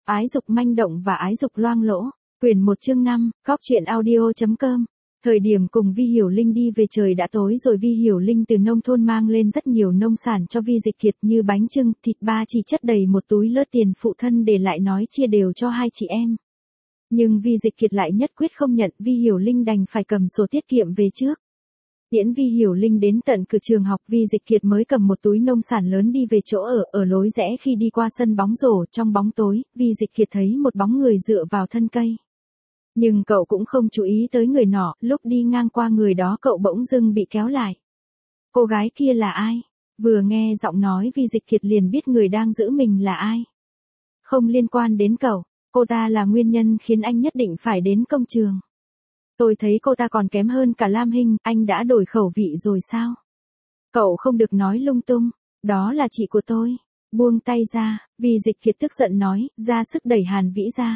Ái dục manh động và ái dục loang lỗ. Quyển 1 chương 5, góc truyện audio.com. Thời điểm cùng Vi Hiểu Linh đi về trời đã tối rồi. Vi Hiểu Linh từ nông thôn mang lên rất nhiều nông sản cho Vi Dịch Kiệt như bánh chưng, thịt ba chỉ chất đầy một túi lớt tiền phụ thân để lại nói chia đều cho hai chị em. Nhưng Vi Dịch Kiệt lại nhất quyết không nhận, Vi Hiểu Linh đành phải cầm sổ tiết kiệm về trước. Tiễn Vi Hiểu Linh đến tận cửa trường học, Vi Dịch Kiệt mới cầm một túi nông sản lớn đi về chỗ ở lối rẽ. Khi đi qua sân bóng rổ trong bóng tối, Vi Dịch Kiệt thấy một bóng người dựa vào thân cây. Nhưng cậu cũng không chú ý tới người nọ, lúc đi ngang qua người đó cậu bỗng dưng bị kéo lại. Cô gái kia là ai? Vừa nghe giọng nói Vi Dịch Kiệt liền biết người đang giữ mình là ai. Không liên quan đến cậu, cô ta là nguyên nhân khiến anh nhất định phải đến công trường. Tôi thấy cô ta còn kém hơn cả Lam Hinh, anh đã đổi khẩu vị rồi sao? Cậu không được nói lung tung, đó là chị của tôi. Buông tay ra, Vi Dịch Kiệt tức giận nói, ra sức đẩy Hàn Vĩ ra.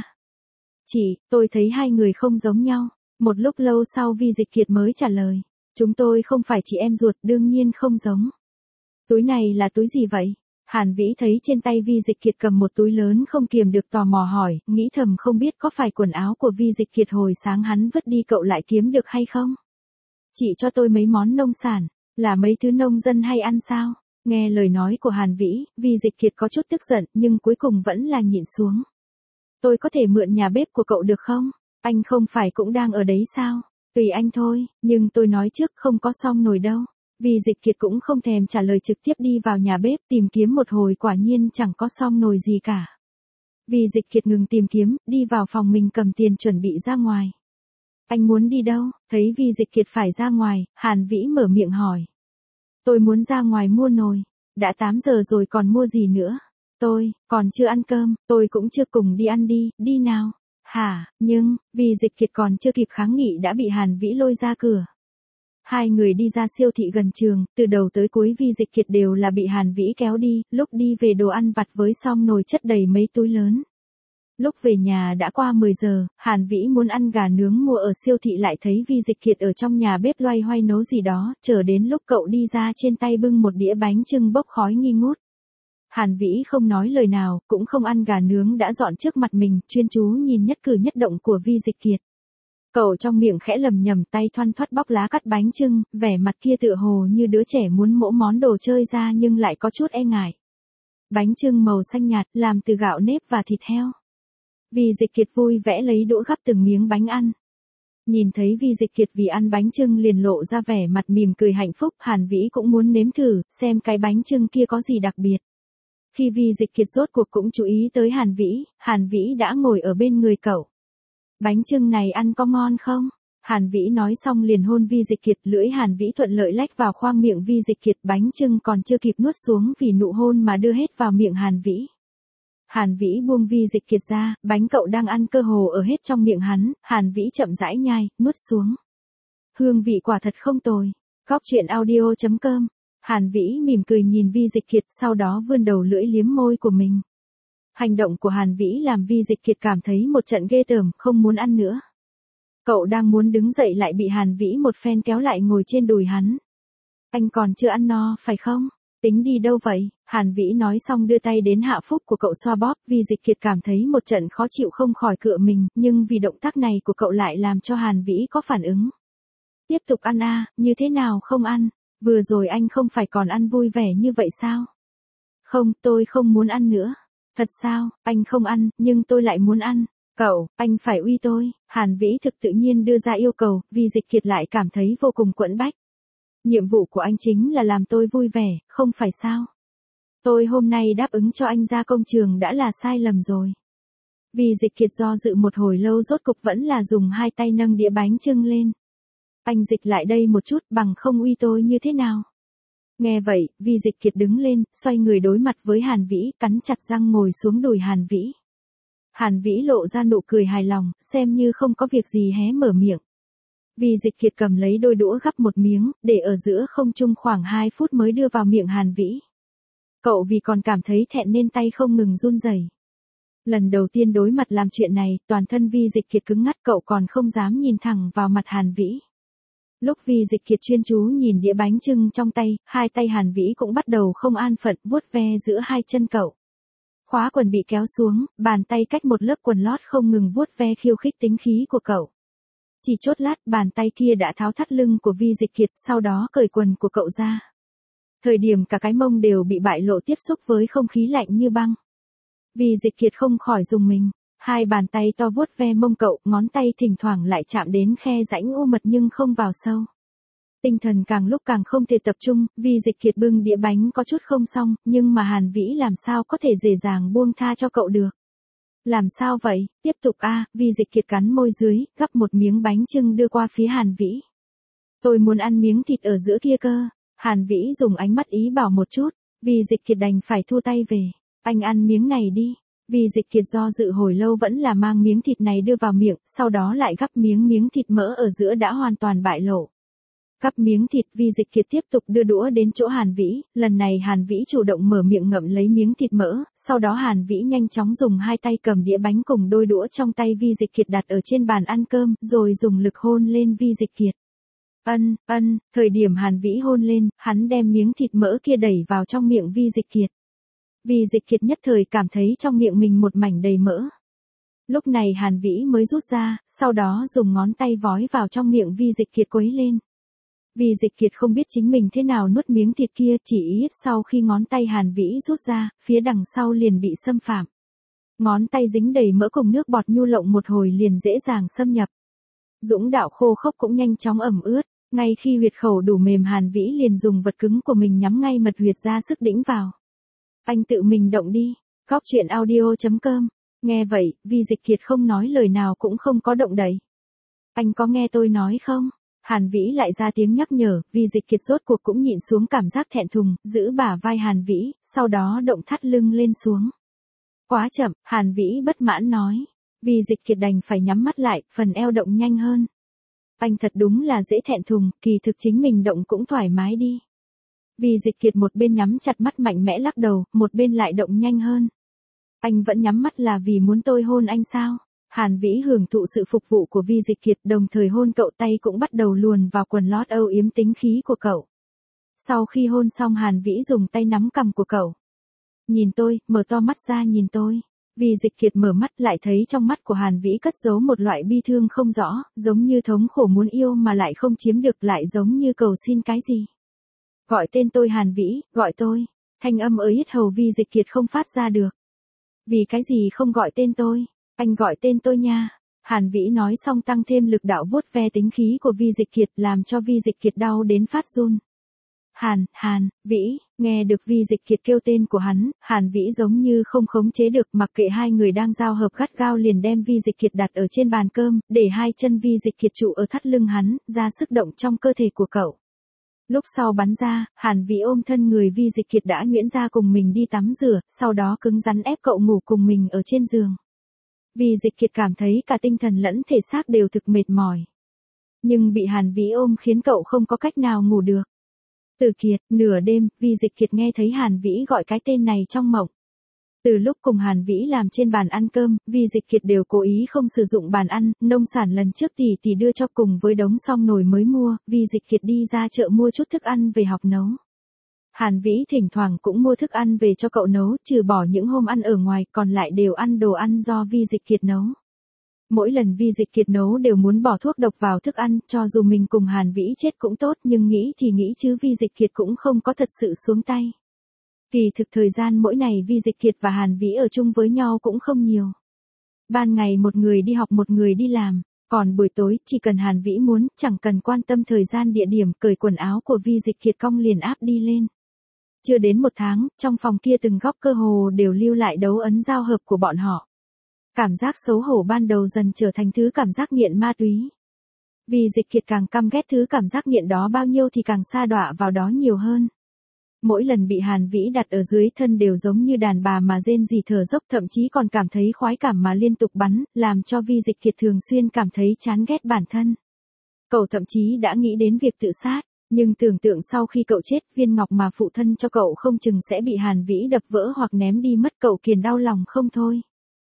Chị, tôi thấy hai người không giống nhau. Một lúc lâu sau Vi Dịch Kiệt mới trả lời, chúng tôi không phải chị em ruột, đương nhiên không giống. Túi này là túi gì vậy? Hàn Vĩ thấy trên tay Vi Dịch Kiệt cầm một túi lớn không kiềm được tò mò hỏi, nghĩ thầm không biết có phải quần áo của Vi Dịch Kiệt hồi sáng hắn vứt đi cậu lại kiếm được hay không? Chị cho tôi mấy món nông sản, là mấy thứ nông dân hay ăn sao? Nghe lời nói của Hàn Vĩ, Vi Dịch Kiệt có chút tức giận nhưng cuối cùng vẫn là nhịn xuống. Tôi có thể mượn nhà bếp của cậu được không? Anh không phải cũng đang ở đấy sao? Tùy anh thôi, nhưng tôi nói trước không có xong nồi đâu. Vi Dịch Kiệt cũng không thèm trả lời, trực tiếp đi vào nhà bếp tìm kiếm một hồi, quả nhiên chẳng có xong nồi gì cả. Vi Dịch Kiệt ngừng tìm kiếm, đi vào phòng mình cầm tiền chuẩn bị ra ngoài. Anh muốn đi đâu? Thấy Vi Dịch Kiệt phải ra ngoài, Hàn Vĩ mở miệng hỏi. Tôi muốn ra ngoài mua nồi. Đã 8 giờ rồi còn mua gì nữa? Tôi, còn chưa ăn cơm, tôi cũng chưa, cùng đi ăn đi, đi nào. Hả, nhưng, Vi Dịch Kiệt còn chưa kịp kháng nghị đã bị Hàn Vĩ lôi ra cửa. Hai người đi ra siêu thị gần trường, từ đầu tới cuối Vi Dịch Kiệt đều là bị Hàn Vĩ kéo đi, lúc đi về đồ ăn vặt với xong nồi chất đầy mấy túi lớn. Lúc về nhà đã qua 10 giờ, Hàn Vĩ muốn ăn gà nướng mua ở siêu thị lại thấy Vi Dịch Kiệt ở trong nhà bếp loay hoay nấu gì đó, chờ đến lúc cậu đi ra trên tay bưng một đĩa bánh chưng bốc khói nghi ngút. Hàn Vĩ không nói lời nào, cũng không ăn gà nướng đã dọn trước mặt mình, chuyên chú nhìn nhất cử nhất động của Vi Dịch Kiệt. Cậu trong miệng khẽ lầm nhầm, tay thoăn thoắt bóc lá cắt bánh chưng, vẻ mặt kia tựa hồ như đứa trẻ muốn mổ món đồ chơi ra nhưng lại có chút e ngại. Bánh chưng màu xanh nhạt, làm từ gạo nếp và thịt heo. Vi Dịch Kiệt vui vẻ lấy đũa gắp từng miếng bánh ăn. Nhìn thấy Vi Dịch Kiệt vì ăn bánh chưng liền lộ ra vẻ mặt mỉm cười hạnh phúc, Hàn Vĩ cũng muốn nếm thử, xem cái bánh chưng kia có gì đặc biệt. Khi Vi Dịch Kiệt rốt cuộc cũng chú ý tới Hàn Vĩ đã ngồi ở bên người cậu. Bánh chưng này ăn có ngon không? Hàn Vĩ nói xong liền hôn Vi Dịch Kiệt, lưỡi Hàn Vĩ thuận lợi lách vào khoang miệng Vi Dịch Kiệt, bánh chưng còn chưa kịp nuốt xuống vì nụ hôn mà đưa hết vào miệng Hàn Vĩ. Hàn Vĩ buông Vi Dịch Kiệt ra, bánh cậu đang ăn cơ hồ ở hết trong miệng hắn, Hàn Vĩ chậm rãi nhai, nuốt xuống. Hương vị quả thật không tồi. Góc truyện audio.com. Hàn Vĩ mỉm cười nhìn Vi Dịch Kiệt, sau đó vươn đầu lưỡi liếm môi của mình. Hành động của Hàn Vĩ làm Vi Dịch Kiệt cảm thấy một trận ghê tởm, không muốn ăn nữa. Cậu đang muốn đứng dậy lại bị Hàn Vĩ một phen kéo lại ngồi trên đùi hắn. Anh còn chưa ăn no, phải không? Tính đi đâu vậy? Hàn Vĩ nói xong đưa tay đến hạ phúc của cậu xoa bóp, Vi Dịch Kiệt cảm thấy một trận khó chịu không khỏi cựa mình, nhưng vì động tác này của cậu lại làm cho Hàn Vĩ có phản ứng. Tiếp tục ăn à, như thế nào không ăn? Vừa rồi anh không phải còn ăn vui vẻ như vậy sao? Không, tôi không muốn ăn nữa. Thật sao, anh không ăn, nhưng tôi lại muốn ăn. Cậu, anh phải uy tôi. Hàn Vĩ thực tự nhiên đưa ra yêu cầu, Vi Dịch Kiệt lại cảm thấy vô cùng quẫn bách. Nhiệm vụ của anh chính là làm tôi vui vẻ, không phải sao? Tôi hôm nay đáp ứng cho anh ra công trường đã là sai lầm rồi. Vi Dịch Kiệt do dự một hồi lâu rốt cục vẫn là dùng hai tay nâng đĩa bánh chưng lên. Anh dịch lại đây một chút, bằng không uy tôi như thế nào? Nghe vậy, Vi Dịch Kiệt đứng lên, xoay người đối mặt với Hàn Vĩ, cắn chặt răng ngồi xuống đùi Hàn Vĩ. Hàn Vĩ lộ ra nụ cười hài lòng, xem như không có việc gì hé mở miệng. Vi Dịch Kiệt cầm lấy đôi đũa gắp một miếng, để ở giữa không trung khoảng 2 phút mới đưa vào miệng Hàn Vĩ. Cậu vì còn cảm thấy thẹn nên tay không ngừng run rẩy. Lần đầu tiên đối mặt làm chuyện này, toàn thân Vi Dịch Kiệt cứng ngắt, cậu còn không dám nhìn thẳng vào mặt Hàn Vĩ. Lúc Vi Dịch Kiệt chuyên chú nhìn đĩa bánh chưng trong tay, hai tay Hàn Vĩ cũng bắt đầu không an phận vuốt ve giữa hai chân cậu. Khóa quần bị kéo xuống, bàn tay cách một lớp quần lót không ngừng vuốt ve khiêu khích tính khí của cậu. Chỉ chốc lát bàn tay kia đã tháo thắt lưng của Vi Dịch Kiệt, sau đó cởi quần của cậu ra. Thời điểm cả cái mông đều bị bại lộ tiếp xúc với không khí lạnh như băng. Vi Dịch Kiệt không khỏi rùng mình, hai bàn tay to vuốt ve mông cậu, ngón tay thỉnh thoảng lại chạm đến khe rãnh u mật nhưng không vào sâu. Tinh thần càng lúc càng không thể tập trung, Vi Dịch Kiệt bưng đĩa bánh có chút không xong, nhưng mà Hàn Vĩ làm sao có thể dễ dàng buông tha cho cậu được. Làm sao vậy, tiếp tục a, Vi Dịch Kiệt cắn môi dưới, gắp một miếng bánh chưng đưa qua phía Hàn Vĩ. Tôi muốn ăn miếng thịt ở giữa kia cơ. Hàn Vĩ dùng ánh mắt ý bảo một chút, Vi Dịch Kiệt đành phải thu tay về. Anh ăn miếng này đi. Vi Dịch Kiệt do dự hồi lâu vẫn là mang miếng thịt này đưa vào miệng, sau đó lại gắp miếng thịt mỡ ở giữa đã hoàn toàn bại lộ. Gắp miếng thịt, Vi Dịch Kiệt tiếp tục đưa đũa đến chỗ Hàn Vĩ, lần này Hàn Vĩ chủ động mở miệng ngậm lấy miếng thịt mỡ, sau đó Hàn Vĩ nhanh chóng dùng hai tay cầm đĩa bánh cùng đôi đũa trong tay Vi Dịch Kiệt đặt ở trên bàn ăn cơm, rồi dùng lực hôn lên Vi Dịch Kiệt. Thời điểm Hàn Vĩ hôn lên, hắn đem miếng thịt mỡ kia đẩy vào trong miệng Vi Dịch Kiệt. Vi Dịch Kiệt nhất thời cảm thấy trong miệng mình một mảnh đầy mỡ. Lúc này Hàn Vĩ mới rút ra, sau đó dùng ngón tay vói vào trong miệng Vi Dịch Kiệt quấy lên. Vi Dịch Kiệt không biết chính mình thế nào nuốt miếng thịt kia, chỉ ít sau khi ngón tay Hàn Vĩ rút ra, phía đằng sau liền bị xâm phạm. Ngón tay dính đầy mỡ cùng nước bọt nhu lộng một hồi liền dễ dàng xâm nhập. Dũng đạo khô khốc cũng nhanh chóng ẩm ướt, ngay khi huyệt khẩu đủ mềm Hàn Vĩ liền dùng vật cứng của mình nhắm ngay mật huyệt ra sức đĩnh vào. Anh tự mình động đi. Góc truyện audio.com. Nghe vậy, Vi Dịch Kiệt không nói lời nào cũng không có động đậy. Anh có nghe tôi nói không? Hàn Vĩ lại ra tiếng nhắc nhở, Vi Dịch Kiệt rốt cuộc cũng nhịn xuống cảm giác thẹn thùng, giữ bả vai Hàn Vĩ, sau đó động thắt lưng lên xuống. Quá chậm, Hàn Vĩ bất mãn nói. Vi Dịch Kiệt đành phải nhắm mắt lại, phần eo động nhanh hơn. Anh thật đúng là dễ thẹn thùng, kỳ thực chính mình động cũng thoải mái đi. Vi Dịch Kiệt một bên nhắm chặt mắt mạnh mẽ lắc đầu, một bên lại động nhanh hơn. Anh vẫn nhắm mắt là vì muốn tôi hôn anh sao? Hàn Vĩ hưởng thụ sự phục vụ của Vi Dịch Kiệt, đồng thời hôn cậu, tay cũng bắt đầu luồn vào quần lót âu yếm tính khí của cậu. Sau khi hôn xong Hàn Vĩ dùng tay nắm cằm của cậu. Nhìn tôi, mở to mắt ra nhìn tôi. Vi Dịch Kiệt mở mắt lại thấy trong mắt của Hàn Vĩ cất giấu một loại bi thương không rõ, giống như thống khổ muốn yêu mà lại không chiếm được, lại giống như cầu xin cái gì. Gọi tên tôi Hàn Vĩ, gọi tôi. Thanh âm ở yết hầu Vi Dịch Kiệt không phát ra được. Vì cái gì không gọi tên tôi? Anh gọi tên tôi nha. Hàn Vĩ nói xong tăng thêm lực đạo vuốt ve tính khí của Vi Dịch Kiệt, làm cho Vi Dịch Kiệt đau đến phát run. Vĩ, nghe được Vi Dịch Kiệt kêu tên của hắn, Hàn Vĩ giống như không khống chế được, mặc kệ hai người đang giao hợp gắt gao liền đem Vi Dịch Kiệt đặt ở trên bàn cơm, để hai chân Vi Dịch Kiệt trụ ở thắt lưng hắn, ra sức động trong cơ thể của cậu. Lúc sau bắn ra, Hàn Vĩ ôm thân người Vi Dịch Kiệt đã nhuyễn ra cùng mình đi tắm rửa, sau đó cứng rắn ép cậu ngủ cùng mình ở trên giường. Vi Dịch Kiệt cảm thấy cả tinh thần lẫn thể xác đều thực mệt mỏi. Nhưng bị Hàn Vĩ ôm khiến cậu không có cách nào ngủ được. Từ Kiệt, nửa đêm, Vi Dịch Kiệt nghe thấy Hàn Vĩ gọi cái tên này trong mộng. Từ lúc cùng Hàn Vĩ làm trên bàn ăn cơm, Vi Dịch Kiệt đều cố ý không sử dụng bàn ăn, nông sản lần trước tỷ đưa cho cùng với đống xong nồi mới mua, Vi Dịch Kiệt đi ra chợ mua chút thức ăn về học nấu. Hàn Vĩ thỉnh thoảng cũng mua thức ăn về cho cậu nấu, trừ bỏ những hôm ăn ở ngoài, còn lại đều ăn đồ ăn do Vi Dịch Kiệt nấu. Mỗi lần Vi Dịch Kiệt nấu đều muốn bỏ thuốc độc vào thức ăn, cho dù mình cùng Hàn Vĩ chết cũng tốt, nhưng nghĩ thì nghĩ chứ Vi Dịch Kiệt cũng không có thật sự xuống tay. Kỳ thực thời gian mỗi ngày Vi Dịch Kiệt và Hàn Vĩ ở chung với nhau cũng không nhiều. Ban ngày một người đi học một người đi làm, còn buổi tối chỉ cần Hàn Vĩ muốn, chẳng cần quan tâm thời gian địa điểm, cởi quần áo của Vi Dịch Kiệt cong liền áp đi lên. Chưa đến một tháng, trong phòng kia từng góc cơ hồ đều lưu lại dấu ấn giao hợp của bọn họ. Cảm giác xấu hổ ban đầu dần trở thành thứ cảm giác nghiện ma túy. Vi Dịch Kiệt càng căm ghét thứ cảm giác nghiện đó bao nhiêu thì càng sa đọa vào đó nhiều hơn. Mỗi lần bị Hàn Vĩ đặt ở dưới thân đều giống như đàn bà mà rên rỉ thở dốc, thậm chí còn cảm thấy khoái cảm mà liên tục bắn, làm cho Vi Dịch Kiệt thường xuyên cảm thấy chán ghét bản thân. Cậu thậm chí đã nghĩ đến việc tự sát, nhưng tưởng tượng sau khi cậu chết, viên ngọc mà phụ thân cho cậu không chừng sẽ bị Hàn Vĩ đập vỡ hoặc ném đi mất, cậu kiền đau lòng không thôi.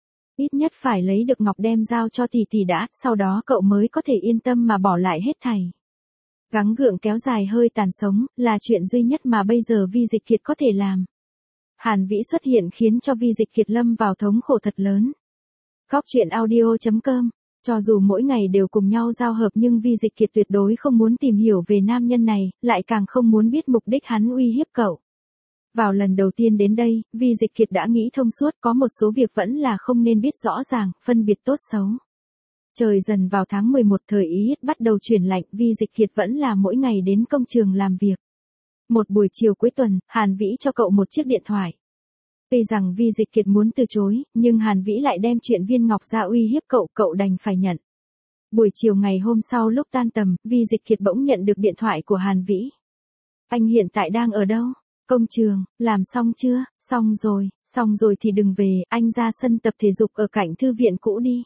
Ít nhất phải lấy được ngọc đem giao cho tỷ đã, sau đó cậu mới có thể yên tâm mà bỏ lại hết thảy. Gắng gượng kéo dài hơi tàn sống, là chuyện duy nhất mà bây giờ Vi Dịch Kiệt có thể làm. Hàn Vĩ xuất hiện khiến cho Vi Dịch Kiệt lâm vào thống khổ thật lớn. Góc truyện audio.com. Cho dù mỗi ngày đều cùng nhau giao hợp nhưng Vi Dịch Kiệt tuyệt đối không muốn tìm hiểu về nam nhân này, lại càng không muốn biết mục đích hắn uy hiếp cậu. Vào lần đầu tiên đến đây, Vi Dịch Kiệt đã nghĩ thông suốt, có một số việc vẫn là không nên biết rõ ràng, phân biệt tốt xấu. Trời dần vào tháng 11, thời ý bắt đầu chuyển lạnh, Vi Dịch Kiệt vẫn là mỗi ngày đến công trường làm việc. Một buổi chiều cuối tuần, Hàn Vĩ cho cậu một chiếc điện thoại. Tuy rằng Vi Dịch Kiệt muốn từ chối, nhưng Hàn Vĩ lại đem chuyện viên ngọc ra uy hiếp cậu, cậu đành phải nhận. Buổi chiều ngày hôm sau lúc tan tầm, Vi Dịch Kiệt bỗng nhận được điện thoại của Hàn Vĩ. Anh hiện tại đang ở đâu? Công trường, làm xong chưa? Xong rồi thì đừng về, anh ra sân tập thể dục ở cạnh thư viện cũ đi.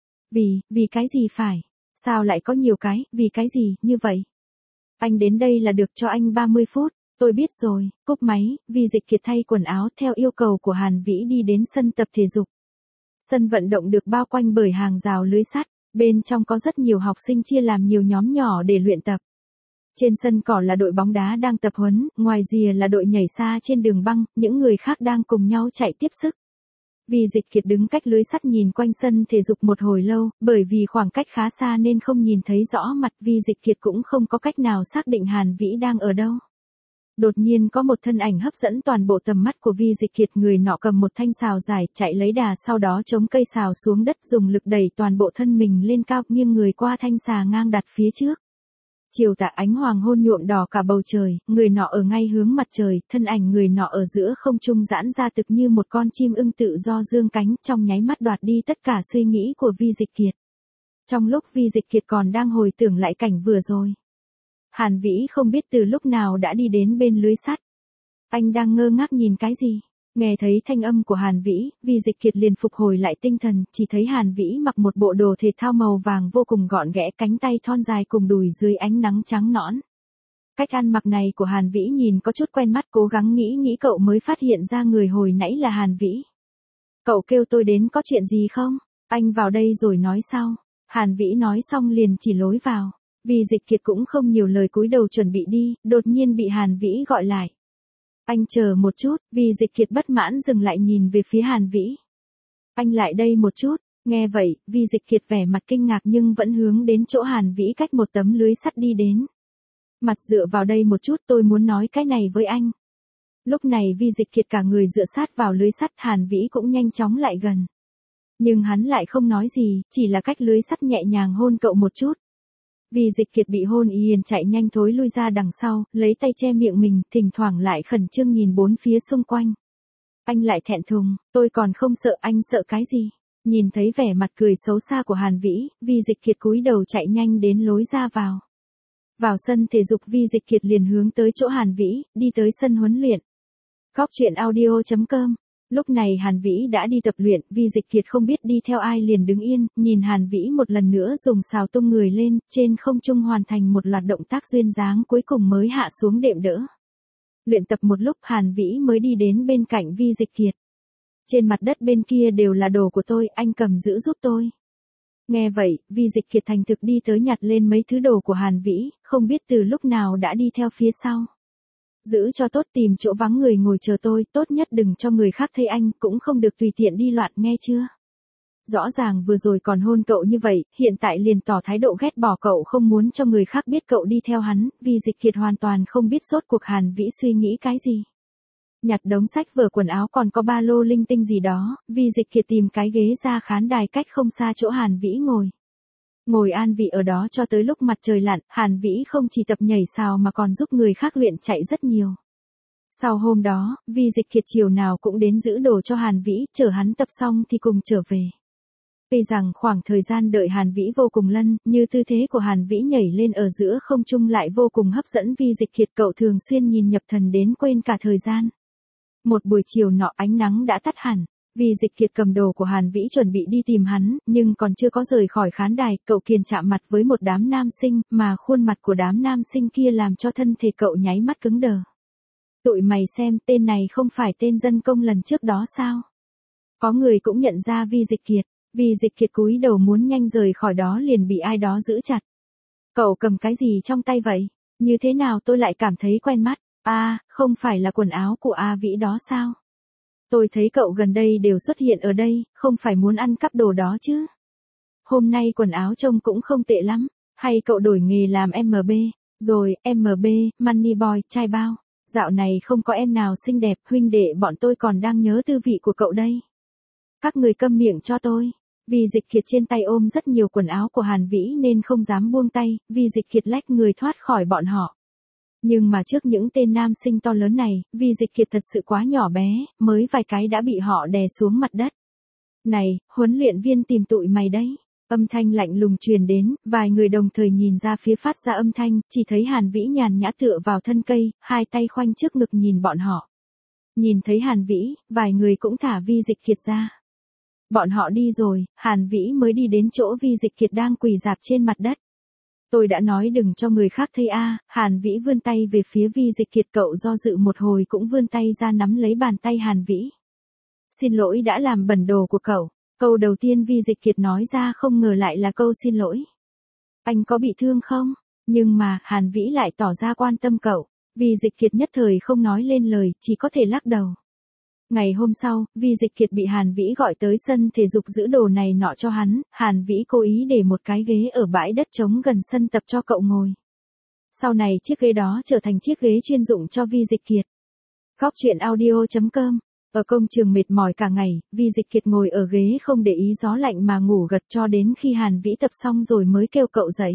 Vì cái gì phải? Sao lại có nhiều cái, vì cái gì, như vậy? Anh đến đây là được, cho anh 30 phút. Tôi biết rồi, cúp máy, Vi Dịch Kiệt thay quần áo theo yêu cầu của Hàn Vĩ đi đến sân tập thể dục. Sân vận động được bao quanh bởi hàng rào lưới sắt, bên trong có rất nhiều học sinh chia làm nhiều nhóm nhỏ để luyện tập. Trên sân cỏ là đội bóng đá đang tập huấn, ngoài rìa là đội nhảy xa trên đường băng, những người khác đang cùng nhau chạy tiếp sức. Vi Dịch Kiệt đứng cách lưới sắt nhìn quanh sân thể dục một hồi lâu, bởi vì khoảng cách khá xa nên không nhìn thấy rõ mặt, Vi Dịch Kiệt cũng không có cách nào xác định Hàn Vĩ đang ở đâu. Đột nhiên có một thân ảnh hấp dẫn toàn bộ tầm mắt của Vi Dịch Kiệt, người nọ cầm một thanh sào dài, chạy lấy đà, sau đó chống cây sào xuống đất, dùng lực đẩy toàn bộ thân mình lên cao, nghiêng người qua thanh xà ngang đặt phía trước. Chiều tà ánh hoàng hôn nhuộm đỏ cả bầu trời, người nọ ở ngay hướng mặt trời, thân ảnh người nọ ở giữa không trung giãn ra tực như một con chim ưng tự do dương cánh, trong nháy mắt đoạt đi tất cả suy nghĩ của Vi Dịch Kiệt. Trong lúc Vi Dịch Kiệt còn đang hồi tưởng lại cảnh vừa rồi, Hàn Vĩ không biết từ lúc nào đã đi đến bên lưới sắt. Anh đang ngơ ngác nhìn cái gì? Nghe thấy thanh âm của Hàn Vĩ, Vi Dịch Kiệt liền phục hồi lại tinh thần, chỉ thấy Hàn Vĩ mặc một bộ đồ thể thao màu vàng vô cùng gọn ghẽ, cánh tay thon dài cùng đùi dưới ánh nắng trắng nõn. Cách ăn mặc này của Hàn Vĩ nhìn có chút quen mắt, cố gắng nghĩ cậu mới phát hiện ra người hồi nãy là Hàn Vĩ. Cậu kêu tôi đến có chuyện gì không? Anh vào đây rồi nói sau. Hàn Vĩ nói xong liền chỉ lối vào. Vi Dịch Kiệt cũng không nhiều lời, cúi đầu chuẩn bị đi, đột nhiên bị Hàn Vĩ gọi lại. Anh chờ một chút, Vi Dịch Kiệt bất mãn dừng lại nhìn về phía Hàn Vĩ. Anh lại đây một chút, nghe vậy, Vi Dịch Kiệt vẻ mặt kinh ngạc nhưng vẫn hướng đến chỗ Hàn Vĩ cách một tấm lưới sắt đi đến. Mặt dựa vào đây một chút, tôi muốn nói cái này với anh. Lúc này Vi Dịch Kiệt cả người dựa sát vào lưới sắt, Hàn Vĩ cũng nhanh chóng lại gần. Nhưng hắn lại không nói gì, chỉ là cách lưới sắt nhẹ nhàng hôn cậu một chút. Vi Dịch Kiệt bị hôn liền chạy nhanh thối lui ra đằng sau, lấy tay che miệng mình, thỉnh thoảng lại khẩn trương nhìn bốn phía xung quanh. Anh lại thẹn thùng, tôi còn không sợ, anh sợ cái gì? Nhìn thấy vẻ mặt cười xấu xa của Hàn Vĩ, Vi Dịch Kiệt cúi đầu chạy nhanh đến lối ra vào. Vào sân thể dục, Vi Dịch Kiệt liền hướng tới chỗ Hàn Vĩ, đi tới sân huấn luyện. Góc truyện audio.com. Lúc này Hàn Vĩ đã đi tập luyện, Vi Dịch Kiệt không biết đi theo ai liền đứng yên, nhìn Hàn Vĩ một lần nữa dùng sào tung người lên, trên không trung hoàn thành một loạt động tác duyên dáng, cuối cùng mới hạ xuống đệm đỡ. Luyện tập một lúc, Hàn Vĩ mới đi đến bên cạnh Vi Dịch Kiệt. Trên mặt đất bên kia đều là đồ của tôi, anh cầm giữ giúp tôi. Nghe vậy, Vi Dịch Kiệt thành thực đi tới nhặt lên mấy thứ đồ của Hàn Vĩ, không biết từ lúc nào đã đi theo phía sau. Giữ cho tốt, tìm chỗ vắng người ngồi chờ tôi, tốt nhất đừng cho người khác thấy anh, cũng không được tùy tiện đi loạn, nghe chưa? Rõ ràng vừa rồi còn hôn cậu như vậy, hiện tại liền tỏ thái độ ghét bỏ cậu, không muốn cho người khác biết cậu đi theo hắn. Vi Dịch Kiệt hoàn toàn không biết rốt cuộc Hàn Vĩ suy nghĩ cái gì. Nhặt đống sách vở quần áo còn có ba lô linh tinh gì đó, Vi Dịch Kiệt tìm cái ghế ra khán đài cách không xa chỗ Hàn Vĩ ngồi. Ngồi an vị ở đó cho tới lúc mặt trời lặn, Hàn Vĩ không chỉ tập nhảy sào mà còn giúp người khác luyện chạy rất nhiều. Sau hôm đó, Vi Dịch Kiệt chiều nào cũng đến giữ đồ cho Hàn Vĩ, chờ hắn tập xong thì cùng trở về. Tuy rằng khoảng thời gian đợi Hàn Vĩ vô cùng lân, như tư thế của Hàn Vĩ nhảy lên ở giữa không trung lại vô cùng hấp dẫn Vi Dịch Kiệt, cậu thường xuyên nhìn nhập thần đến quên cả thời gian. Một buổi chiều nọ ánh nắng đã tắt hẳn. Vi Dịch Kiệt cầm đồ của Hàn Vĩ chuẩn bị đi tìm hắn, nhưng còn chưa có rời khỏi khán đài, cậu liền chạm mặt với một đám nam sinh, mà khuôn mặt của đám nam sinh kia làm cho thân thể cậu nháy mắt cứng đờ. Tụi mày xem, tên này không phải tên dân công lần trước đó sao? Có người cũng nhận ra Vi Dịch Kiệt. Vi Dịch Kiệt cúi đầu muốn nhanh rời khỏi đó liền bị ai đó giữ chặt. Cậu cầm cái gì trong tay vậy? Như thế nào tôi lại cảm thấy quen mắt? À, không phải là quần áo của A Vĩ đó sao? Tôi thấy cậu gần đây đều xuất hiện ở đây, không phải muốn ăn cắp đồ đó chứ. Hôm nay quần áo trông cũng không tệ lắm, hay cậu đổi nghề làm MB, rồi, MB, Money Boy, trai bao. Dạo này không có em nào xinh đẹp, huynh đệ bọn tôi còn đang nhớ tư vị của cậu đây. Các người câm miệng cho tôi. Vì Dịch Kiệt trên tay ôm rất nhiều quần áo của Hàn Vĩ nên không dám buông tay, vì Dịch Kiệt lách người thoát khỏi bọn họ. Nhưng mà trước những tên nam sinh to lớn này, vì Dịch Kiệt thật sự quá nhỏ bé, mới vài cái đã bị họ đè xuống mặt đất. Này, huấn luyện viên tìm tụi mày đấy. Âm thanh lạnh lùng truyền đến, vài người đồng thời nhìn ra phía phát ra âm thanh, chỉ thấy Hàn Vĩ nhàn nhã tựa vào thân cây, hai tay khoanh trước ngực nhìn bọn họ. Nhìn thấy Hàn Vĩ, vài người cũng thả Vi Dịch Kiệt ra. Bọn họ đi rồi, Hàn Vĩ mới đi đến chỗ Vi Dịch Kiệt đang quỳ rạp trên mặt đất. Tôi đã nói đừng cho người khác thấy a. Hàn Vĩ vươn tay về phía Vi Dịch Kiệt, cậu do dự một hồi cũng vươn tay ra nắm lấy bàn tay Hàn Vĩ. Xin lỗi đã làm bẩn đồ của cậu. Câu đầu tiên Vi Dịch Kiệt nói ra không ngờ lại là câu xin lỗi. Anh có bị thương không? Nhưng mà, Hàn Vĩ lại tỏ ra quan tâm cậu. Vi Dịch Kiệt nhất thời không nói lên lời, chỉ có thể lắc đầu. Ngày hôm sau, Vi Dịch Kiệt bị Hàn Vĩ gọi tới sân thể dục giữ đồ này nọ cho hắn, Hàn Vĩ cố ý để một cái ghế ở bãi đất trống gần sân tập cho cậu ngồi. Sau này chiếc ghế đó trở thành chiếc ghế chuyên dụng cho Vi Dịch Kiệt. Góc truyện audio.com. Ở công trường mệt mỏi cả ngày, Vi Dịch Kiệt ngồi ở ghế không để ý gió lạnh mà ngủ gật cho đến khi Hàn Vĩ tập xong rồi mới kêu cậu dậy.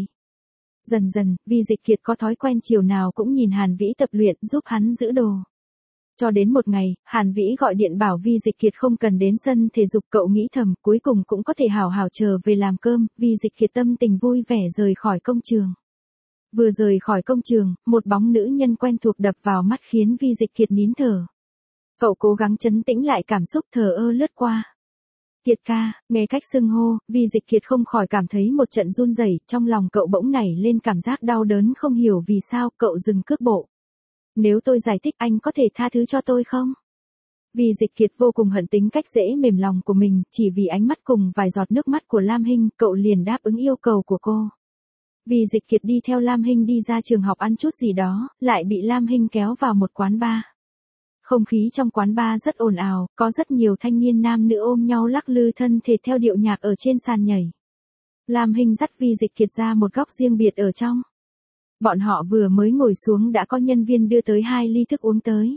Dần dần, Vi Dịch Kiệt có thói quen chiều nào cũng nhìn Hàn Vĩ tập luyện giúp hắn giữ đồ. Cho đến một ngày, Hàn Vĩ gọi điện bảo Vi Dịch Kiệt không cần đến sân thể dục, cậu nghĩ thầm cuối cùng cũng có thể hào hào trở về làm cơm. Vi Dịch Kiệt tâm tình vui vẻ rời khỏi công trường. Vừa rời khỏi công trường, một bóng nữ nhân quen thuộc đập vào mắt khiến Vi Dịch Kiệt nín thở. Cậu cố gắng trấn tĩnh lại cảm xúc thờ ơ lướt qua. Kiệt ca, nghe cách xưng hô, Vi Dịch Kiệt không khỏi cảm thấy một trận run rẩy, trong lòng cậu bỗng nảy lên cảm giác đau đớn không hiểu vì sao, cậu dừng cước bộ. Nếu tôi giải thích anh có thể tha thứ cho tôi không? Vi Dịch Kiệt vô cùng hận tính cách dễ mềm lòng của mình, chỉ vì ánh mắt cùng vài giọt nước mắt của Lam Hinh, cậu liền đáp ứng yêu cầu của cô. Vi Dịch Kiệt đi theo Lam Hinh đi ra trường học ăn chút gì đó, lại bị Lam Hinh kéo vào một quán bar. Không khí trong quán bar rất ồn ào, có rất nhiều thanh niên nam nữ ôm nhau lắc lư thân thể theo điệu nhạc ở trên sàn nhảy. Lam Hinh dắt Vi Dịch Kiệt ra một góc riêng biệt ở trong. Bọn họ vừa mới ngồi xuống đã có nhân viên đưa tới 2 ly thức uống tới.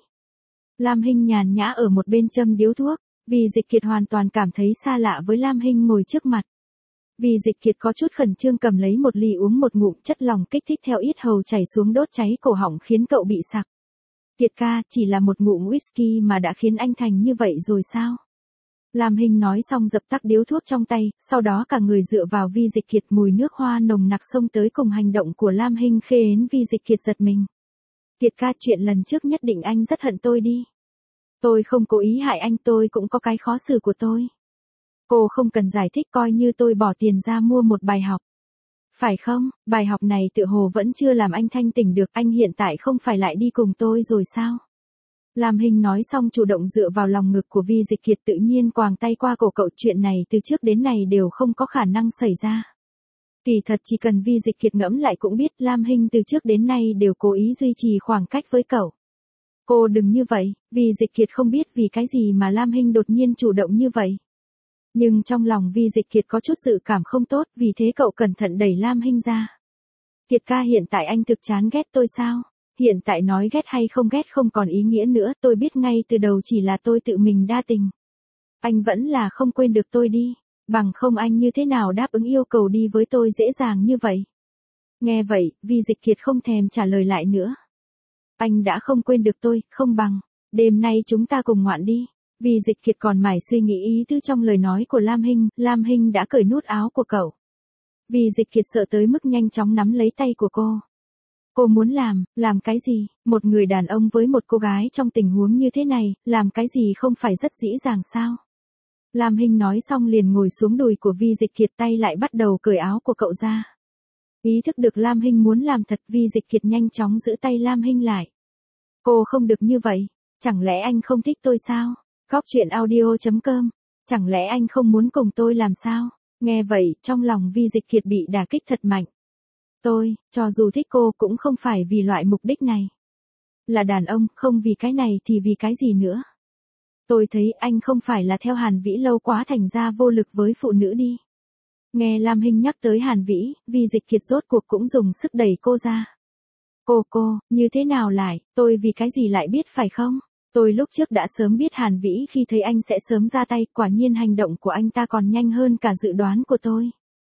Lam Hinh nhàn nhã ở một bên châm điếu thuốc, Vi Dịch Kiệt hoàn toàn cảm thấy xa lạ với Lam Hinh ngồi trước mặt. Vi Dịch Kiệt có chút khẩn trương cầm lấy một ly uống một ngụm, chất lỏng kích thích theo yết hầu chảy xuống đốt cháy cổ họng khiến cậu bị sặc. Kiệt ca, chỉ là một ngụm whisky mà đã khiến anh thành như vậy rồi sao? Lam Hinh nói xong dập tắt điếu thuốc trong tay, sau đó cả người dựa vào Vi Dịch Kiệt, mùi nước hoa nồng nặc xông tới cùng hành động của Lam Hinh khiến Vi Dịch Kiệt giật mình. Kiệt ca, chuyện lần trước nhất định anh rất hận tôi đi. Tôi không cố ý hại anh, tôi cũng có cái khó xử của tôi. Cô không cần giải thích, coi như tôi bỏ tiền ra mua một bài học. Phải không, bài học này tự hồ vẫn chưa làm anh thanh tỉnh được, anh hiện tại không phải lại đi cùng tôi rồi sao? Lam Hinh nói xong chủ động dựa vào lòng ngực của Vi Dịch Kiệt, tự nhiên quàng tay qua cổ cậu, chuyện này từ trước đến nay đều không có khả năng xảy ra. Kỳ thật chỉ cần Vi Dịch Kiệt ngẫm lại cũng biết Lam Hinh từ trước đến nay đều cố ý duy trì khoảng cách với cậu. Cô đừng như vậy, Vi Dịch Kiệt không biết vì cái gì mà Lam Hinh đột nhiên chủ động như vậy. Nhưng trong lòng Vi Dịch Kiệt có chút dự cảm không tốt, vì thế cậu cẩn thận đẩy Lam Hinh ra. Kiệt ca, hiện tại anh thực chán ghét tôi sao? Hiện tại nói ghét hay không ghét không còn ý nghĩa nữa, tôi biết ngay từ đầu chỉ là tôi tự mình đa tình. Anh vẫn là không quên được tôi đi, bằng không anh như thế nào đáp ứng yêu cầu đi với tôi dễ dàng như vậy. Nghe vậy, Vi Dịch Kiệt không thèm trả lời lại nữa. Anh đã không quên được tôi, không bằng, đêm nay chúng ta cùng ngoạn đi. Vi Dịch Kiệt còn mải suy nghĩ ý tứ trong lời nói của Lam Hinh đã cởi nút áo của cậu. Vi Dịch Kiệt sợ tới mức nhanh chóng nắm lấy tay của cô. Cô muốn làm cái gì? Một người đàn ông với một cô gái trong tình huống như thế này, làm cái gì không phải rất dễ dàng sao? Lam Hinh nói xong liền ngồi xuống đùi của Vi Dịch Kiệt, tay lại bắt đầu cởi áo của cậu ra. Ý thức được Lam Hinh muốn làm thật, Vi Dịch Kiệt nhanh chóng giữ tay Lam Hinh lại. Cô không được như vậy, chẳng lẽ anh không thích tôi sao? Góc truyện audio.com, chẳng lẽ anh không muốn cùng tôi làm sao? Nghe vậy, trong lòng Vi Dịch Kiệt bị đả kích thật mạnh. Tôi, cho dù thích cô cũng không phải vì loại mục đích này. Là đàn ông, không vì cái này thì vì cái gì nữa? Tôi thấy anh không phải là theo Hàn Vĩ lâu quá thành ra vô lực với phụ nữ đi. Nghe Lam Hinh nhắc tới Hàn Vĩ, Vi Dịch Kiệt rốt cuộc cũng dùng sức đẩy cô ra. Cô, như thế nào lại, tôi vì cái gì lại biết phải không? Tôi lúc trước đã sớm biết Hàn Vĩ khi thấy anh sẽ sớm ra tay, quả nhiên hành động của anh ta còn nhanh hơn cả dự đoán của tôi.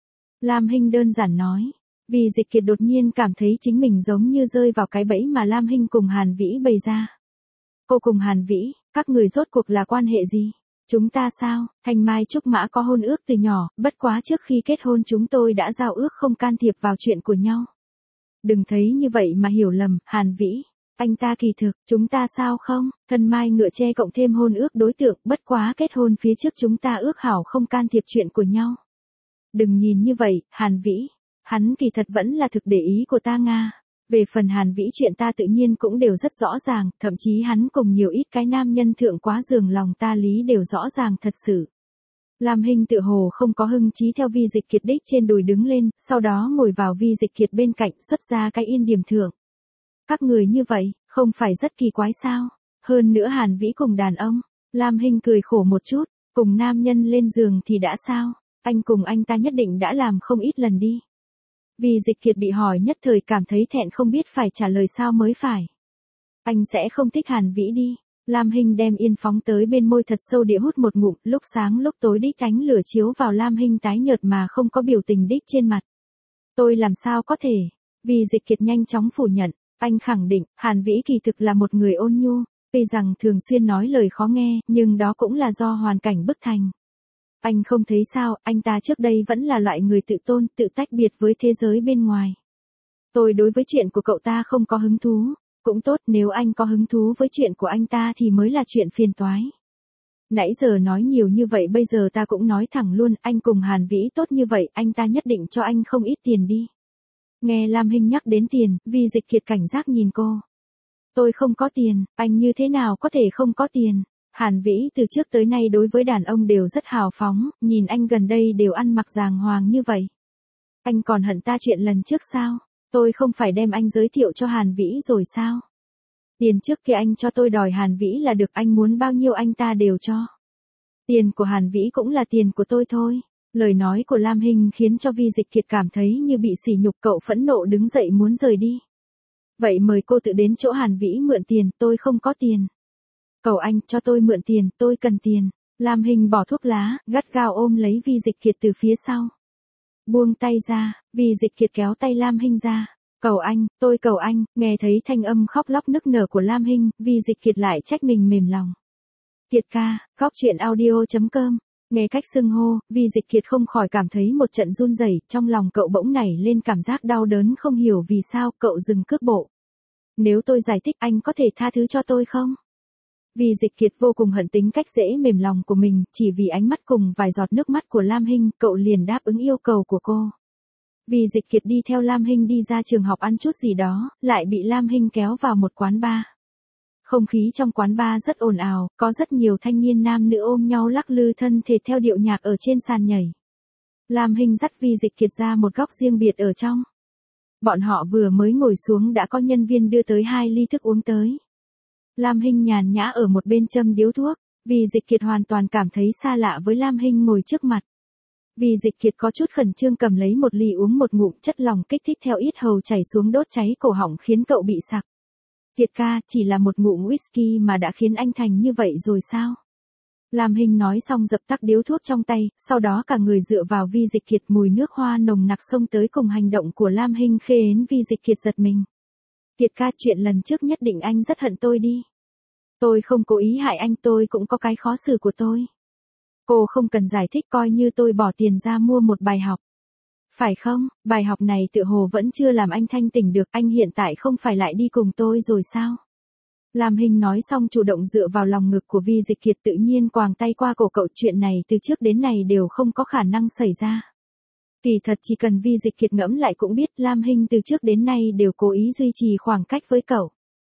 Lam Hinh đơn giản nói. Vi Dịch Kiệt đột nhiên cảm thấy chính mình giống như rơi vào cái bẫy mà Lam Hinh cùng Hàn Vĩ bày ra. Cô cùng Hàn Vĩ, các người rốt cuộc là quan hệ gì? Chúng ta sao? Thanh Mai Trúc Mã có hôn ước từ nhỏ, bất quá trước khi kết hôn chúng tôi đã giao ước không can thiệp vào chuyện của nhau. Đừng thấy như vậy mà hiểu lầm, Hàn Vĩ. Anh ta kỳ thực, chúng ta sao không? Thân Mai ngựa tre cộng thêm hôn ước đối tượng, bất quá kết hôn phía trước chúng ta ước hảo không can thiệp chuyện của nhau. Đừng nhìn như vậy, Hàn Vĩ. Hắn kỳ thật vẫn là thực để ý của ta Nga. Về phần Hàn Vĩ chuyện ta tự nhiên cũng đều rất rõ ràng, thậm chí hắn cùng nhiều ít cái nam nhân thượng quá giường lòng ta lý đều rõ ràng thật sự. Lam Hinh tự hồ không có hưng chí theo Vi Dịch Kiệt đích trên đùi đứng lên, sau đó ngồi vào Vi Dịch Kiệt bên cạnh xuất ra cái yên điểm thượng. Các người như vậy, không phải rất kỳ quái sao? Hơn nữa Hàn Vĩ cùng đàn ông. Lam Hinh cười khổ một chút, cùng nam nhân lên giường thì đã sao? Anh cùng anh ta nhất định đã làm không ít lần đi. Vi Dịch Kiệt bị hỏi nhất thời cảm thấy thẹn không biết phải trả lời sao mới phải. Anh sẽ không thích Hàn Vĩ đi. Lam Hinh đem yên phóng tới bên môi thật sâu địa hút một ngụm, lúc sáng lúc tối đích tránh lửa chiếu vào Lam Hinh tái nhợt mà không có biểu tình đích trên mặt. Tôi làm sao có thể? Vi Dịch Kiệt nhanh chóng phủ nhận, anh khẳng định, Hàn Vĩ kỳ thực là một người ôn nhu, tuy rằng thường xuyên nói lời khó nghe, nhưng đó cũng là do hoàn cảnh bức thành. Anh không thấy sao, anh ta trước đây vẫn là loại người tự tôn, tự tách biệt với thế giới bên ngoài. Tôi đối với chuyện của cậu ta không có hứng thú. Cũng tốt, nếu anh có hứng thú với chuyện của anh ta thì mới là chuyện phiền toái. Nãy giờ nói nhiều như vậy bây giờ ta cũng nói thẳng luôn, anh cùng Hàn Vĩ tốt như vậy, anh ta nhất định cho anh không ít tiền đi. Nghe Lam Hinh nhắc đến tiền, Vi Dịch Kiệt cảnh giác nhìn cô. Tôi không có tiền, anh như thế nào có thể không có tiền? Hàn Vĩ từ trước tới nay đối với đàn ông đều rất hào phóng, nhìn anh gần đây đều ăn mặc đàng hoàng như vậy. Anh còn hận ta chuyện lần trước sao? Tôi không phải đem anh giới thiệu cho Hàn Vĩ rồi sao? Tiền trước kia anh cho tôi đòi Hàn Vĩ là được, anh muốn bao nhiêu anh ta đều cho. Tiền của Hàn Vĩ cũng là tiền của tôi thôi. Lời nói của Lam Hinh khiến cho Vi Dịch Kiệt cảm thấy như bị sỉ nhục, cậu phẫn nộ đứng dậy muốn rời đi. Vậy mời cô tự đến chỗ Hàn Vĩ mượn tiền, tôi không có tiền. Cầu anh cho tôi mượn tiền, tôi cần tiền. Lam Hinh bỏ thuốc lá, gắt gao ôm lấy Vi Dịch Kiệt từ phía sau. Buông tay ra, Vi Dịch Kiệt kéo tay Lam Hinh ra. Cầu anh, tôi cầu anh, nghe thấy thanh âm khóc lóc nức nở của Lam Hinh, Vi Dịch Kiệt lại trách mình mềm lòng. Kiệt ca, Cóc Truyện Audio.com. Nghe cách xưng hô, Vi Dịch Kiệt không khỏi cảm thấy một trận run rẩy, trong lòng cậu bỗng nảy lên cảm giác đau đớn không hiểu vì sao cậu dừng cước bộ. Nếu tôi giải thích anh có thể tha thứ cho tôi không? Vi Dịch Kiệt vô cùng hận tính cách dễ mềm lòng của mình, chỉ vì ánh mắt cùng vài giọt nước mắt của Lam Hinh, cậu liền đáp ứng yêu cầu của cô. Vi Dịch Kiệt đi theo Lam Hinh đi ra trường học ăn chút gì đó, lại bị Lam Hinh kéo vào một quán bar. Không khí trong quán bar rất ồn ào, có rất nhiều thanh niên nam nữ ôm nhau lắc lư thân thể theo điệu nhạc ở trên sàn nhảy. Lam Hinh dắt Vi Dịch Kiệt ra một góc riêng biệt ở trong. Bọn họ vừa mới ngồi xuống đã có nhân viên đưa tới 2 ly thức uống tới. Lam Hinh nhàn nhã ở một bên châm điếu thuốc, Vi Dịch Kiệt hoàn toàn cảm thấy xa lạ với Lam Hinh ngồi trước mặt. Vi Dịch Kiệt có chút khẩn trương cầm lấy một ly uống một ngụm, chất lỏng kích thích theo yết hầu chảy xuống đốt cháy cổ họng khiến cậu bị sặc. Kiệt ca, chỉ là một ngụm whisky mà đã khiến anh thành như vậy rồi sao? Lam Hinh nói xong dập tắt điếu thuốc trong tay, sau đó cả người dựa vào Vi Dịch Kiệt, mùi nước hoa nồng nặc xông tới cùng hành động của Lam Hinh khiến Vi Dịch Kiệt giật mình. Kiệt ca, chuyện lần trước nhất định anh rất hận tôi đi. Tôi không cố ý hại anh, tôi cũng có cái khó xử của tôi. Cô không cần giải thích, coi như tôi bỏ tiền ra mua một bài học. Phải không, bài học này tựa hồ vẫn chưa làm anh thanh tỉnh được, anh hiện tại không phải lại đi cùng tôi rồi sao? Lam Hinh nói xong chủ động dựa vào lòng ngực của Vi Dịch Kiệt, tự nhiên quàng tay qua cổ cậu, chuyện này từ trước đến nay đều không có khả năng xảy ra. Kỳ thật chỉ cần Vi Dịch Kiệt ngẫm lại cũng biết Lam Hinh từ trước đến nay đều cố ý duy trì khoảng cách với cậu.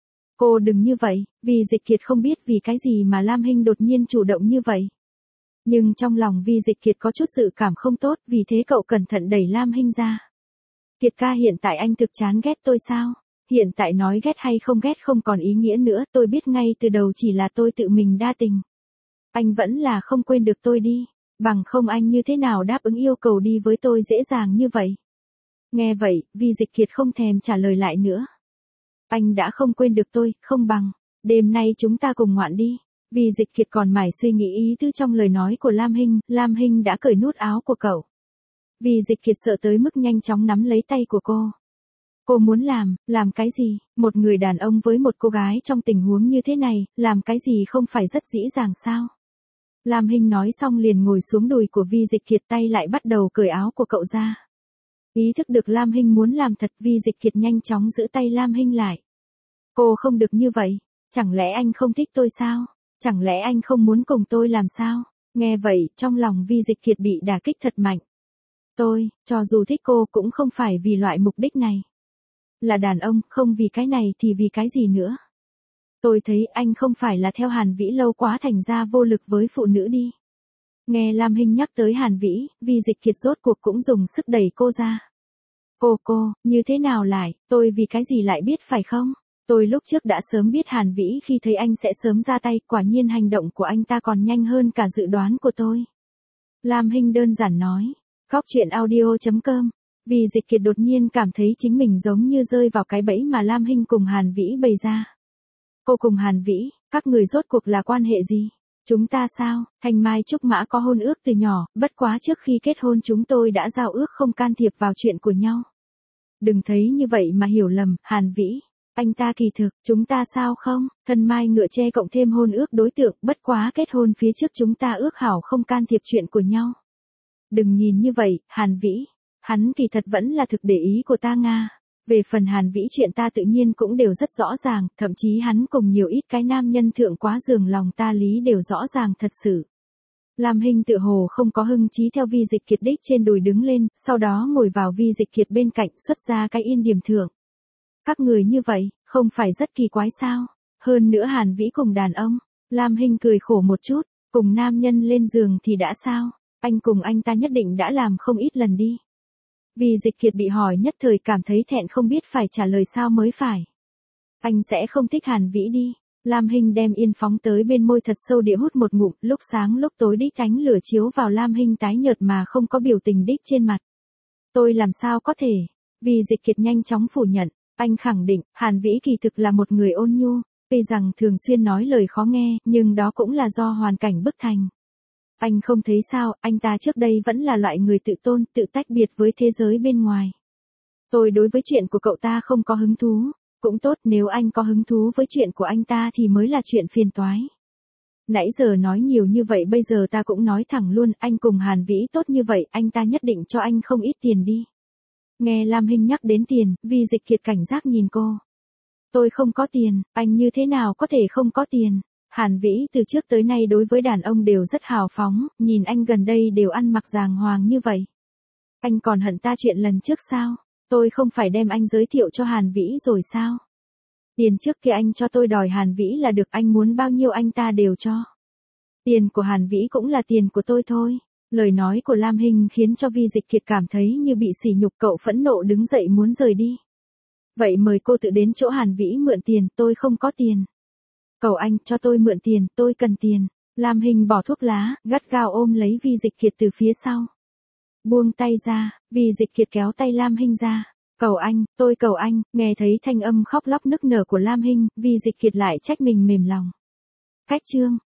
Cô đừng như vậy, Vi Dịch Kiệt không biết vì cái gì mà Lam Hinh đột nhiên chủ động như vậy. Nhưng trong lòng Vi Dịch Kiệt có chút dự cảm không tốt, vì thế cậu cẩn thận đẩy Lam Hinh ra. Kiệt ca, hiện tại anh thực chán ghét tôi sao? Hiện tại nói ghét hay không ghét không còn ý nghĩa nữa, tôi biết ngay từ đầu chỉ là tôi tự mình đa tình. Anh vẫn là không quên được tôi đi. Bằng không anh như thế nào đáp ứng yêu cầu đi với tôi dễ dàng như vậy. Nghe vậy, Vi Dịch Kiệt không thèm trả lời lại nữa. Anh đã không quên được tôi, không bằng. Đêm nay chúng ta cùng ngoạn đi. Vi Dịch Kiệt còn mải suy nghĩ ý tứ trong lời nói của Lam Hinh đã cởi nút áo của cậu. Vi Dịch Kiệt sợ tới mức nhanh chóng nắm lấy tay của cô. Cô muốn làm cái gì? Một người đàn ông với một cô gái trong tình huống như thế này, làm cái gì không phải rất dễ dàng sao? Lam Hinh nói xong liền ngồi xuống đùi của Vi Dịch Kiệt, tay lại bắt đầu cởi áo của cậu ra. Ý thức được Lam Hinh muốn làm thật, Vi Dịch Kiệt nhanh chóng giữ tay Lam Hinh lại. Cô không được như vậy, chẳng lẽ anh không thích tôi sao? Chẳng lẽ anh không muốn cùng tôi làm sao? Nghe vậy, trong lòng Vi Dịch Kiệt bị đả kích thật mạnh. Tôi, cho dù thích cô cũng không phải vì loại mục đích này. Là đàn ông, không vì cái này thì vì cái gì nữa? Tôi thấy anh không phải là theo Hàn Vĩ lâu quá thành ra vô lực với phụ nữ đi. Nghe Lam Hinh nhắc tới Hàn Vĩ, Vi Dịch Kiệt rốt cuộc cũng dùng sức đẩy cô ra. Cô, như thế nào lại, tôi vì cái gì lại biết phải không? Tôi lúc trước đã sớm biết Hàn Vĩ khi thấy anh sẽ sớm ra tay, quả nhiên hành động của anh ta còn nhanh hơn cả dự đoán của tôi. Lam Hinh đơn giản nói. Góc truyện audio.com. Vi Dịch Kiệt đột nhiên cảm thấy chính mình giống như rơi vào cái bẫy mà Lam Hinh cùng Hàn Vĩ bày ra. Cô cùng Hàn Vĩ, các người rốt cuộc là quan hệ gì? Chúng ta sao? Thanh Mai Trúc Mã có hôn ước từ nhỏ, bất quá trước khi kết hôn chúng tôi đã giao ước không can thiệp vào chuyện của nhau. Đừng thấy như vậy mà hiểu lầm, Hàn Vĩ. Anh ta kỳ thực, chúng ta sao không? Thân Mai ngựa tre cộng thêm hôn ước đối tượng, bất quá kết hôn phía trước chúng ta ước hảo không can thiệp chuyện của nhau. Đừng nhìn như vậy, Hàn Vĩ. Hắn kỳ thật vẫn là thực để ý của ta Nga. Về phần Hàn Vĩ chuyện ta tự nhiên cũng đều rất rõ ràng, thậm chí hắn cùng nhiều ít cái nam nhân thượng quá giường lòng ta lý đều rõ ràng thật sự. Lam Hinh tự hồ không có hưng trí theo Vi Dịch Kiệt đích trên đùi đứng lên, sau đó ngồi vào Vi Dịch Kiệt bên cạnh xuất ra cái yên điểm thượng. Các người như vậy, không phải rất kỳ quái sao? Hơn nữa Hàn Vĩ cùng đàn ông. Lam Hinh cười khổ một chút, cùng nam nhân lên giường thì đã sao? Anh cùng anh ta nhất định đã làm không ít lần đi. Vi Dịch Kiệt bị hỏi nhất thời cảm thấy thẹn không biết phải trả lời sao mới phải. Anh sẽ không thích Hàn Vĩ đi. Lam Hinh đem yên phóng tới bên môi thật sâu địa hút một ngụm, lúc sáng lúc tối đích ánh lửa chiếu vào Lam Hinh tái nhợt mà không có biểu tình đích trên mặt. Tôi làm sao có thể? Vi Dịch Kiệt nhanh chóng phủ nhận. Anh khẳng định, Hàn Vĩ kỳ thực là một người ôn nhu, tuy rằng thường xuyên nói lời khó nghe, nhưng đó cũng là do hoàn cảnh bức thành. Anh không thấy sao, anh ta trước đây vẫn là loại người tự tôn, tự tách biệt với thế giới bên ngoài. Tôi đối với chuyện của cậu ta không có hứng thú, cũng tốt nếu anh có hứng thú với chuyện của anh ta thì mới là chuyện phiền toái. Nãy giờ nói nhiều như vậy bây giờ ta cũng nói thẳng luôn, anh cùng Hàn Vĩ tốt như vậy, anh ta nhất định cho anh không ít tiền đi. Nghe Lam Hinh nhắc đến tiền, Vi Dịch Kiệt cảnh giác nhìn cô. Tôi không có tiền, anh như thế nào có thể không có tiền? Hàn Vĩ từ trước tới nay đối với đàn ông đều rất hào phóng, nhìn anh gần đây đều ăn mặc đàng hoàng như vậy. Anh còn hận ta chuyện lần trước sao? Tôi không phải đem anh giới thiệu cho Hàn Vĩ rồi sao? Tiền trước kia anh cho tôi đòi Hàn Vĩ là được, anh muốn bao nhiêu anh ta đều cho. Tiền của Hàn Vĩ cũng là tiền của tôi thôi. Lời nói của Lam Hinh khiến cho Vi Dịch Kiệt cảm thấy như bị sỉ nhục, cậu phẫn nộ đứng dậy muốn rời đi. Vậy mời cô tự đến chỗ Hàn Vĩ mượn tiền, tôi không có tiền. Cầu anh, cho tôi mượn tiền, tôi cần tiền. Lam Hinh bỏ thuốc lá, gắt gao ôm lấy Vi Dịch Kiệt từ phía sau. Buông tay ra, Vi Dịch Kiệt kéo tay Lam Hinh ra. Cầu anh, tôi cầu anh, nghe thấy thanh âm khóc lóc nức nở của Lam Hinh, Vi Dịch Kiệt lại trách mình mềm lòng. Cách chương.